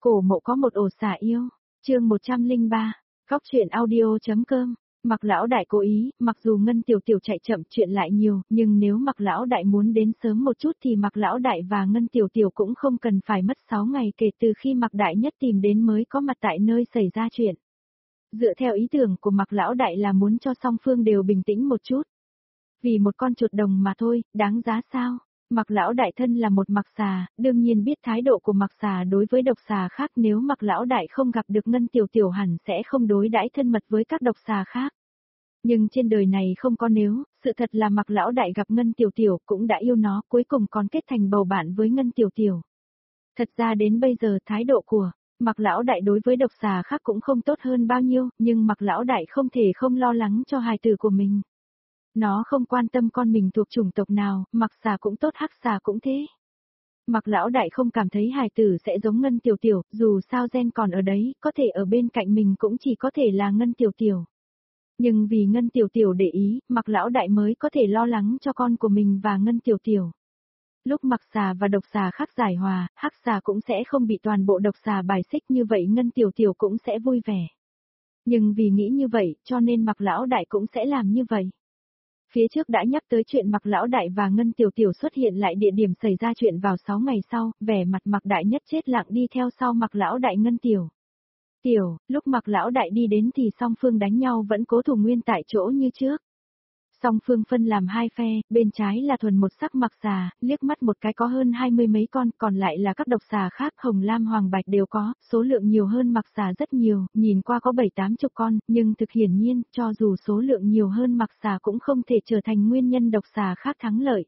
Cổ Mộ có một ổ xà yêu, chương 103, góc truyện audio.com. Mặc lão đại cố ý, mặc dù Ngân Tiểu Tiểu chạy chậm chuyện lại nhiều, nhưng nếu mặc lão đại muốn đến sớm một chút thì mặc lão đại và Ngân Tiểu Tiểu cũng không cần phải mất 6 ngày kể từ khi mặc đại nhất tìm đến mới có mặt tại nơi xảy ra chuyện. Dựa theo ý tưởng của mặc lão đại là muốn cho song phương đều bình tĩnh một chút. Vì một con chuột đồng mà thôi, đáng giá sao? Mặc lão đại thân là một mặc xà, đương nhiên biết thái độ của mặc xà đối với độc xà khác, nếu mặc lão đại không gặp được Ngân Tiểu Tiểu hẳn sẽ không đối đãi thân mật với các độc xà khác. Nhưng trên đời này không có nếu, sự thật là mặc lão đại gặp Ngân Tiểu Tiểu cũng đã yêu nó, cuối cùng còn kết thành bầu bạn với Ngân Tiểu Tiểu. Thật ra đến bây giờ thái độ của mặc lão đại đối với độc xà khác cũng không tốt hơn bao nhiêu, nhưng mặc lão đại không thể không lo lắng cho hài tử của mình. Nó không quan tâm con mình thuộc chủng tộc nào, mặc xà cũng tốt hắc xà cũng thế. Mặc lão đại không cảm thấy hài tử sẽ giống Ngân Tiểu Tiểu, dù sao gen còn ở đấy, có thể ở bên cạnh mình cũng chỉ có thể là Ngân Tiểu Tiểu. Nhưng vì Ngân Tiểu Tiểu để ý, mặc lão đại mới có thể lo lắng cho con của mình và Ngân Tiểu Tiểu. Lúc mặc xà và độc xà khác giải hòa, hắc xà cũng sẽ không bị toàn bộ độc xà bài xích, như vậy Ngân Tiểu Tiểu cũng sẽ vui vẻ. Nhưng vì nghĩ như vậy, cho nên mặc lão đại cũng sẽ làm như vậy. Phía trước đã nhắc tới chuyện mặc lão đại và Ngân Tiểu Tiểu xuất hiện lại địa điểm xảy ra chuyện vào 6 ngày sau, vẻ mặt mặc đại nhất chết lặng đi theo sau mặc lão đại Ngân Tiểu. Lúc mặc lão đại đi đến thì song phương đánh nhau vẫn cố thủ nguyên tại chỗ như trước. Song phương phân làm hai phe, bên trái là thuần một sắc mặc xà, liếc mắt một cái có hơn 20 mấy con, còn lại là các độc xà khác hồng lam hoàng bạch đều có, số lượng nhiều hơn mặc xà rất nhiều, nhìn qua có 7-8 chục con, nhưng thực hiển nhiên, cho dù số lượng nhiều hơn mặc xà cũng không thể trở thành nguyên nhân độc xà khác thắng lợi.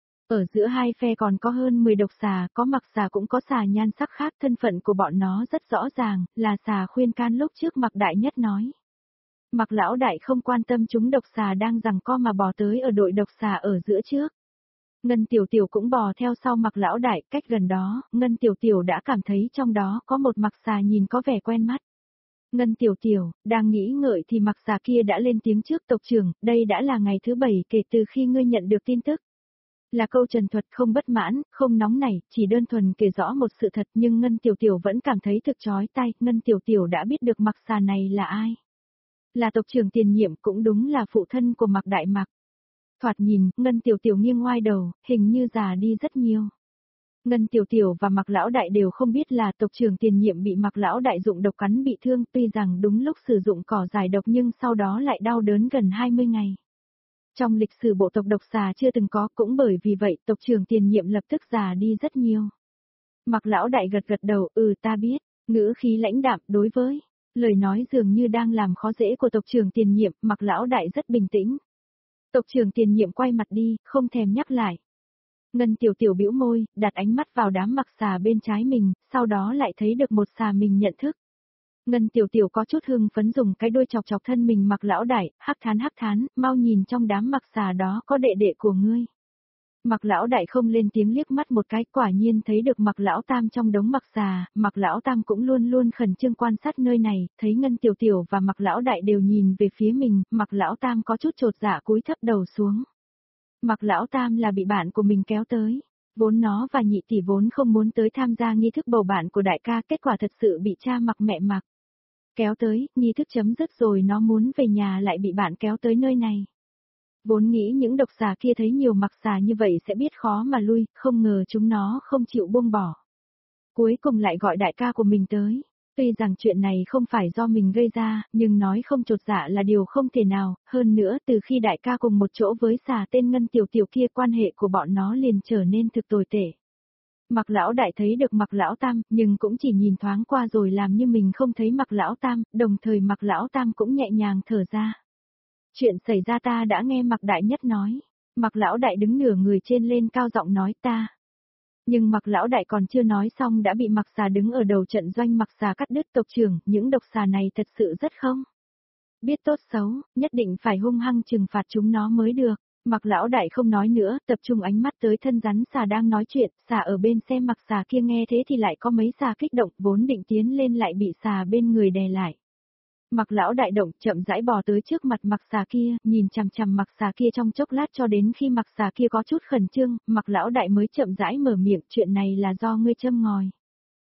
Ở giữa hai phe còn có hơn 10 độc xà, có mặc xà cũng có xà nhan sắc khác, thân phận của bọn nó rất rõ ràng, là xà khuyên can lúc trước mặc đại nhất nói. Mặc lão đại không quan tâm chúng độc xà đang giằng co mà bò tới ở đội độc xà ở giữa trước. Ngân Tiểu Tiểu cũng bò theo sau mặc lão đại, cách gần đó, Ngân Tiểu Tiểu đã cảm thấy trong đó có một mặc xà nhìn có vẻ quen mắt. Ngân Tiểu Tiểu, đang nghĩ ngợi thì mặc xà kia đã lên tiếng trước: tộc trưởng, đây đã là ngày thứ 7 kể từ khi ngươi nhận được tin tức. Là câu trần thuật, không bất mãn, không nóng nảy, chỉ đơn thuần kể rõ một sự thật, nhưng Ngân Tiểu Tiểu vẫn cảm thấy thực chói tai. Ngân Tiểu Tiểu đã biết được mặc xà này là ai. Là tộc trưởng tiền nhiệm, cũng đúng là phụ thân của mặc đại mặc. Thoạt nhìn, Ngân Tiểu Tiểu nghiêng ngoai đầu, hình như già đi rất nhiều. Ngân Tiểu Tiểu và mặc lão đại đều không biết là tộc trưởng tiền nhiệm bị mặc lão đại dụng độc cắn bị thương, tuy rằng đúng lúc sử dụng cỏ giải độc nhưng sau đó lại đau đớn gần 20 ngày. Trong lịch sử bộ tộc độc xà chưa từng có, cũng bởi vì vậy tộc trưởng tiền nhiệm lập tức già đi rất nhiều. Mặc lão đại gật gật đầu, ta biết, ngữ khí lãnh đạm đối với lời nói dường như đang làm khó dễ của tộc trưởng tiền nhiệm, mặc lão đại rất bình tĩnh. Tộc trưởng tiền nhiệm quay mặt đi, không thèm nhắc lại. Ngân Tiểu Tiểu bĩu môi, đặt ánh mắt vào đám mặc xà bên trái mình, sau đó lại thấy được một xà mình nhận thức. Ngân Tiểu Tiểu có chút hưng phấn dùng cái đuôi chọc chọc thân mình mặc lão đại, hắc thán, mau nhìn trong đám mặc xà đó có đệ đệ của ngươi. Mặc lão đại không lên tiếng liếc mắt một cái, quả nhiên thấy được mặc lão tam trong đống mặc xà, mặc lão tam cũng luôn luôn khẩn trương quan sát nơi này, thấy Ngân Tiểu Tiểu và mặc lão đại đều nhìn về phía mình, mặc lão tam có chút chột dạ cúi thấp đầu xuống. Mặc lão tam là bị bạn của mình kéo tới. Vốn nó và nhị tỷ vốn không muốn tới tham gia nghi thức bầu bạn của đại ca, kết quả thật sự bị cha mặc mẹ mặc kéo tới, nghi thức chấm dứt rồi nó muốn về nhà lại bị bạn kéo tới nơi này. Vốn nghĩ những độc xà kia thấy nhiều mặc xà như vậy sẽ biết khó mà lui, không ngờ chúng nó không chịu buông bỏ. Cuối cùng lại gọi đại ca của mình tới. Tuy rằng chuyện này không phải do mình gây ra, nhưng nói không chột dạ là điều không thể nào, hơn nữa từ khi đại ca cùng một chỗ với xà tên Ngân Tiểu Tiểu kia, quan hệ của bọn nó liền trở nên thực tồi tệ. Mặc lão đại thấy được mặc lão tam, nhưng cũng chỉ nhìn thoáng qua rồi làm như mình không thấy mặc lão tam, đồng thời mặc lão tam cũng nhẹ nhàng thở ra. Chuyện xảy ra ta đã nghe mặc đại nhất nói. Mặc lão đại đứng nửa người trên lên cao giọng nói ta. Nhưng mặc lão đại còn chưa nói xong đã bị mặc xà đứng ở đầu trận doanh mặc xà cắt đứt. Tộc trưởng, những độc xà này thật sự rất không biết tốt xấu, nhất định phải hung hăng trừng phạt chúng nó mới được. Mặc lão đại không nói nữa, tập trung ánh mắt tới thân rắn xà đang nói chuyện, xà ở bên xem mặc xà kia nghe thế thì lại có mấy xà kích động, vốn định tiến lên lại bị xà bên người đè lại. Mặc lão đại động, chậm rãi bò tới trước mặt mặc xà kia, nhìn chằm chằm mặc xà kia trong chốc lát cho đến khi mặc xà kia có chút khẩn trương, mặc lão đại mới chậm rãi mở miệng, chuyện này là do ngươi châm ngòi.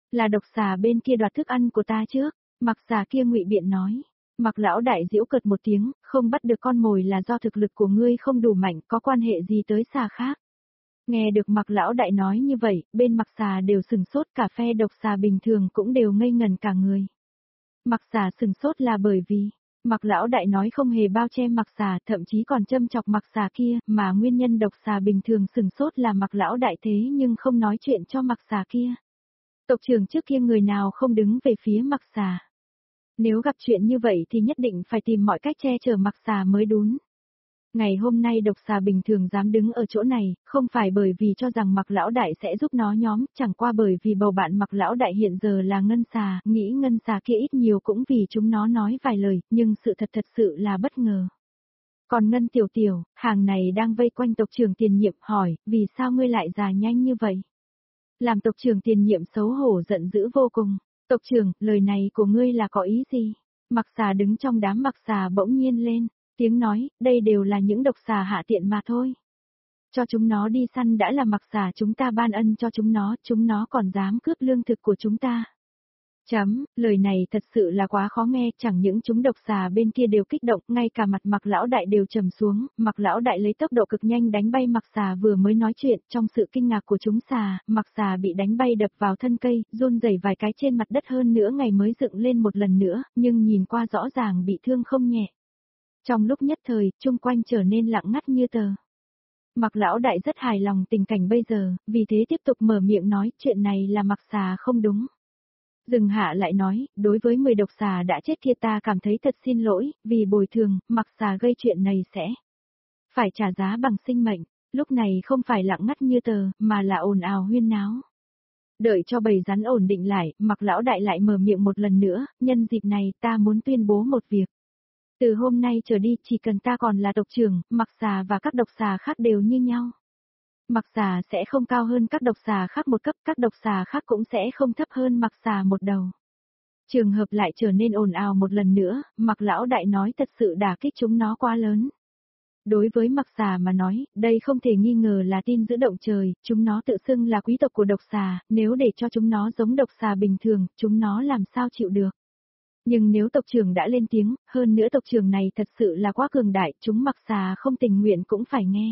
Là độc xà bên kia đoạt thức ăn của ta trước, Mặc xà kia ngụy biện nói. Mặc lão đại giễu cợt một tiếng, không bắt được con mồi là do thực lực của ngươi không đủ mạnh, có quan hệ gì tới xà khác. Nghe được Mặc lão đại nói như vậy, bên Mặc xà đều sừng sốt, cả phe độc xà bình thường cũng đều ngây ngần cả người. Mặc xà sừng sốt là bởi vì, Mặc lão đại nói không hề bao che Mặc xà, thậm chí còn châm chọc Mặc xà kia, mà nguyên nhân độc xà bình thường sừng sốt là Mặc lão đại thế nhưng không nói chuyện cho Mặc xà kia. Tộc trưởng trước kia người nào không đứng về phía Mặc xà. Nếu gặp chuyện như vậy thì nhất định phải tìm mọi cách che chở Mặc xà mới đúng. Ngày hôm nay độc xà bình thường dám đứng ở chỗ này, không phải bởi vì cho rằng Mặc lão đại sẽ giúp nó nhóm, chẳng qua bởi vì bầu bạn Mặc lão đại hiện giờ là ngân xà, nghĩ ngân xà kia ít nhiều cũng vì chúng nó nói vài lời, nhưng sự thật sự là bất ngờ. Còn ngân tiểu tiểu, hàng này đang vây quanh tộc trưởng tiền nhiệm hỏi, vì sao ngươi lại già nhanh như vậy? Làm tộc trưởng tiền nhiệm xấu hổ giận dữ vô cùng. Tộc trưởng, lời này của ngươi là có ý gì? Mặc xà đứng trong đám mặc xà bỗng nhiên lên, tiếng nói, đây đều là những độc xà hạ tiện mà thôi. Cho chúng nó đi săn đã là mặc xà chúng ta ban ân cho chúng nó còn dám cướp lương thực của chúng ta. Lời này thật sự là quá khó nghe, chẳng những chúng độc xà bên kia đều kích động, ngay cả mặt Mặc lão đại đều trầm xuống, Mặc lão đại lấy tốc độ cực nhanh đánh bay Mặc xà vừa mới nói chuyện, trong sự kinh ngạc của chúng xà, Mặc xà bị đánh bay đập vào thân cây, run rẩy vài cái trên mặt đất hơn nữa ngày mới dựng lên một lần nữa, nhưng nhìn qua rõ ràng bị thương không nhẹ. Trong lúc nhất thời, chung quanh trở nên lặng ngắt như tờ. Mặc lão đại rất hài lòng tình cảnh bây giờ, vì thế tiếp tục mở miệng nói chuyện này là Mặc xà không đúng. Dừng hạ lại nói, đối với 10 độc xà đã chết kia ta cảm thấy thật xin lỗi, vì bồi thường, Mặc xà gây chuyện này sẽ phải trả giá bằng sinh mệnh, lúc này không phải lặng ngắt như tờ, mà là ồn ào huyên náo. Đợi cho bầy rắn ổn định lại, Mặc lão đại lại mở miệng một lần nữa, nhân dịp này ta muốn tuyên bố một việc. Từ hôm nay trở đi chỉ cần ta còn là tộc trưởng, Mặc xà và các độc xà khác đều như nhau. Mặc xà sẽ không cao hơn các độc xà khác một cấp, các độc xà khác cũng sẽ không thấp hơn Mặc xà một đầu. Trường hợp lại trở nên ồn ào một lần nữa, Mặc lão đại nói thật sự đả kích chúng nó quá lớn. Đối với Mặc xà mà nói, đây không thể nghi ngờ là tin dữ động trời, chúng nó tự xưng là quý tộc của độc xà, nếu để cho chúng nó giống độc xà bình thường, chúng nó làm sao chịu được. Nhưng nếu tộc trưởng đã lên tiếng, hơn nữa tộc trưởng này thật sự là quá cường đại, chúng Mặc xà không tình nguyện cũng phải nghe.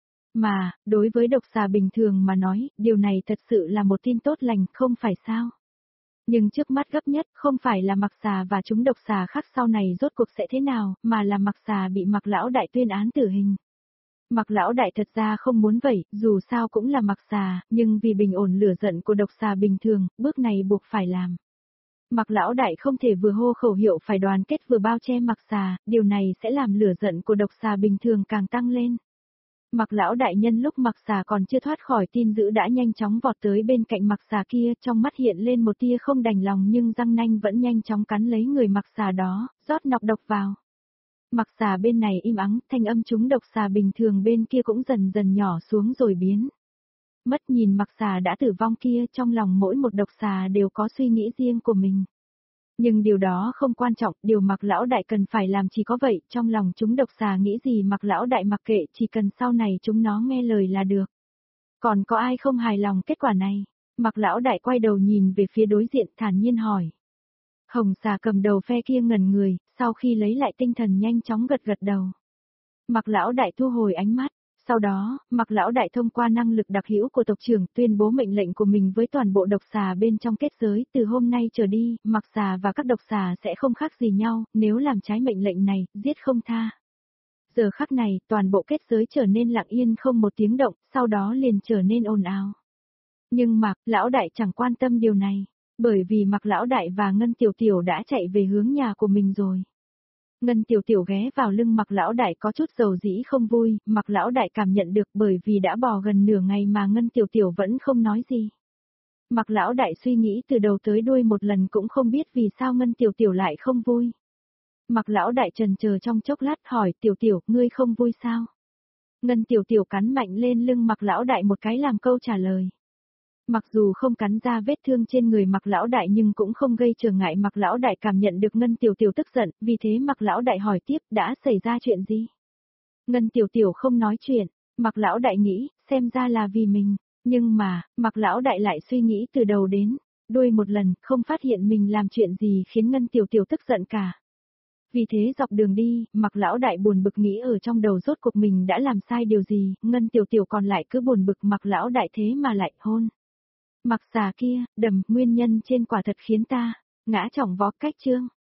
Mà, đối với độc xà bình thường mà nói, điều này thật sự là một tin tốt lành, không phải sao? Nhưng trước mắt gấp nhất không phải là Mặc xà và chúng độc xà khác sau này rốt cuộc sẽ thế nào, mà là Mặc xà bị Mặc lão đại tuyên án tử hình. Mặc lão đại thật ra không muốn vậy, dù sao cũng là Mặc xà, nhưng vì bình ổn lửa giận của độc xà bình thường, bước này buộc phải làm. Mặc lão đại không thể vừa hô khẩu hiệu phải đoàn kết vừa bao che Mặc xà, điều này sẽ làm lửa giận của độc xà bình thường càng tăng lên. Mặc lão đại nhân lúc Mặc xà còn chưa thoát khỏi tin dữ đã nhanh chóng vọt tới bên cạnh Mặc xà kia, trong mắt hiện lên một tia không đành lòng nhưng răng nanh vẫn nhanh chóng cắn lấy người Mặc xà đó, rót nọc độc vào. Mặc xà bên này im ắng, thanh âm chúng độc xà bình thường bên kia cũng dần dần nhỏ xuống rồi biến. Mất nhìn Mặc xà đã tử vong kia, trong lòng mỗi một độc xà đều có suy nghĩ riêng của mình. Nhưng điều đó không quan trọng, điều Mặc lão đại cần phải làm chỉ có vậy, trong lòng chúng độc xà nghĩ gì Mặc lão đại mặc kệ, chỉ cần sau này chúng nó nghe lời là được. Còn có ai không hài lòng kết quả này? Mặc lão đại quay đầu nhìn về phía đối diện thản nhiên hỏi. Hồng xà cầm đầu phe kia ngẩn người, sau khi lấy lại tinh thần nhanh chóng gật gật đầu. Mặc lão đại thu hồi ánh mắt. Sau đó, Mặc lão đại thông qua năng lực đặc hữu của tộc trưởng tuyên bố mệnh lệnh của mình với toàn bộ độc xà bên trong kết giới, từ hôm nay trở đi, Mặc xà và các độc xà sẽ không khác gì nhau, nếu làm trái mệnh lệnh này, giết không tha. Giờ khắc này, toàn bộ kết giới trở nên lặng yên không một tiếng động, sau đó liền trở nên ồn ào. Nhưng Mặc lão đại chẳng quan tâm điều này, bởi vì Mặc lão đại và Ngân Tiểu Tiểu đã chạy về hướng nhà của mình rồi. Ngân Tiểu Tiểu ghé vào lưng Mặc lão đại có chút dầu dĩ không vui, Mặc lão đại cảm nhận được bởi vì đã bò gần nửa ngày mà Ngân Tiểu Tiểu vẫn không nói gì. Mặc lão đại suy nghĩ từ đầu tới đuôi một lần cũng không biết vì sao Ngân Tiểu Tiểu lại không vui. Mặc lão đại trần chờ trong chốc lát hỏi Tiểu Tiểu, ngươi không vui sao? Ngân Tiểu Tiểu cắn mạnh lên lưng Mặc lão đại một cái làm câu trả lời. Mặc dù không cắn ra vết thương trên người Mặc lão đại nhưng cũng không gây trở ngại Mặc lão đại cảm nhận được Ngân Tiểu Tiểu tức giận, vì thế Mặc lão đại hỏi tiếp đã xảy ra chuyện gì? Ngân Tiểu Tiểu không nói chuyện, Mặc lão đại nghĩ, xem ra là vì mình, nhưng mà, Mặc lão đại lại suy nghĩ từ đầu đến đuôi một lần, không phát hiện mình làm chuyện gì khiến Ngân Tiểu Tiểu tức giận cả. Vì thế dọc đường đi, Mạc Lão Đại buồn bực nghĩ ở trong đầu rốt cuộc mình đã làm sai điều gì, Ngân Tiểu Tiểu còn lại cứ buồn bực Mạc Lão Đại thế mà lại hôn. Mặc xà kia, đầm, nguyên nhân trên quả thật khiến ta ngã chỏng vó cách chương.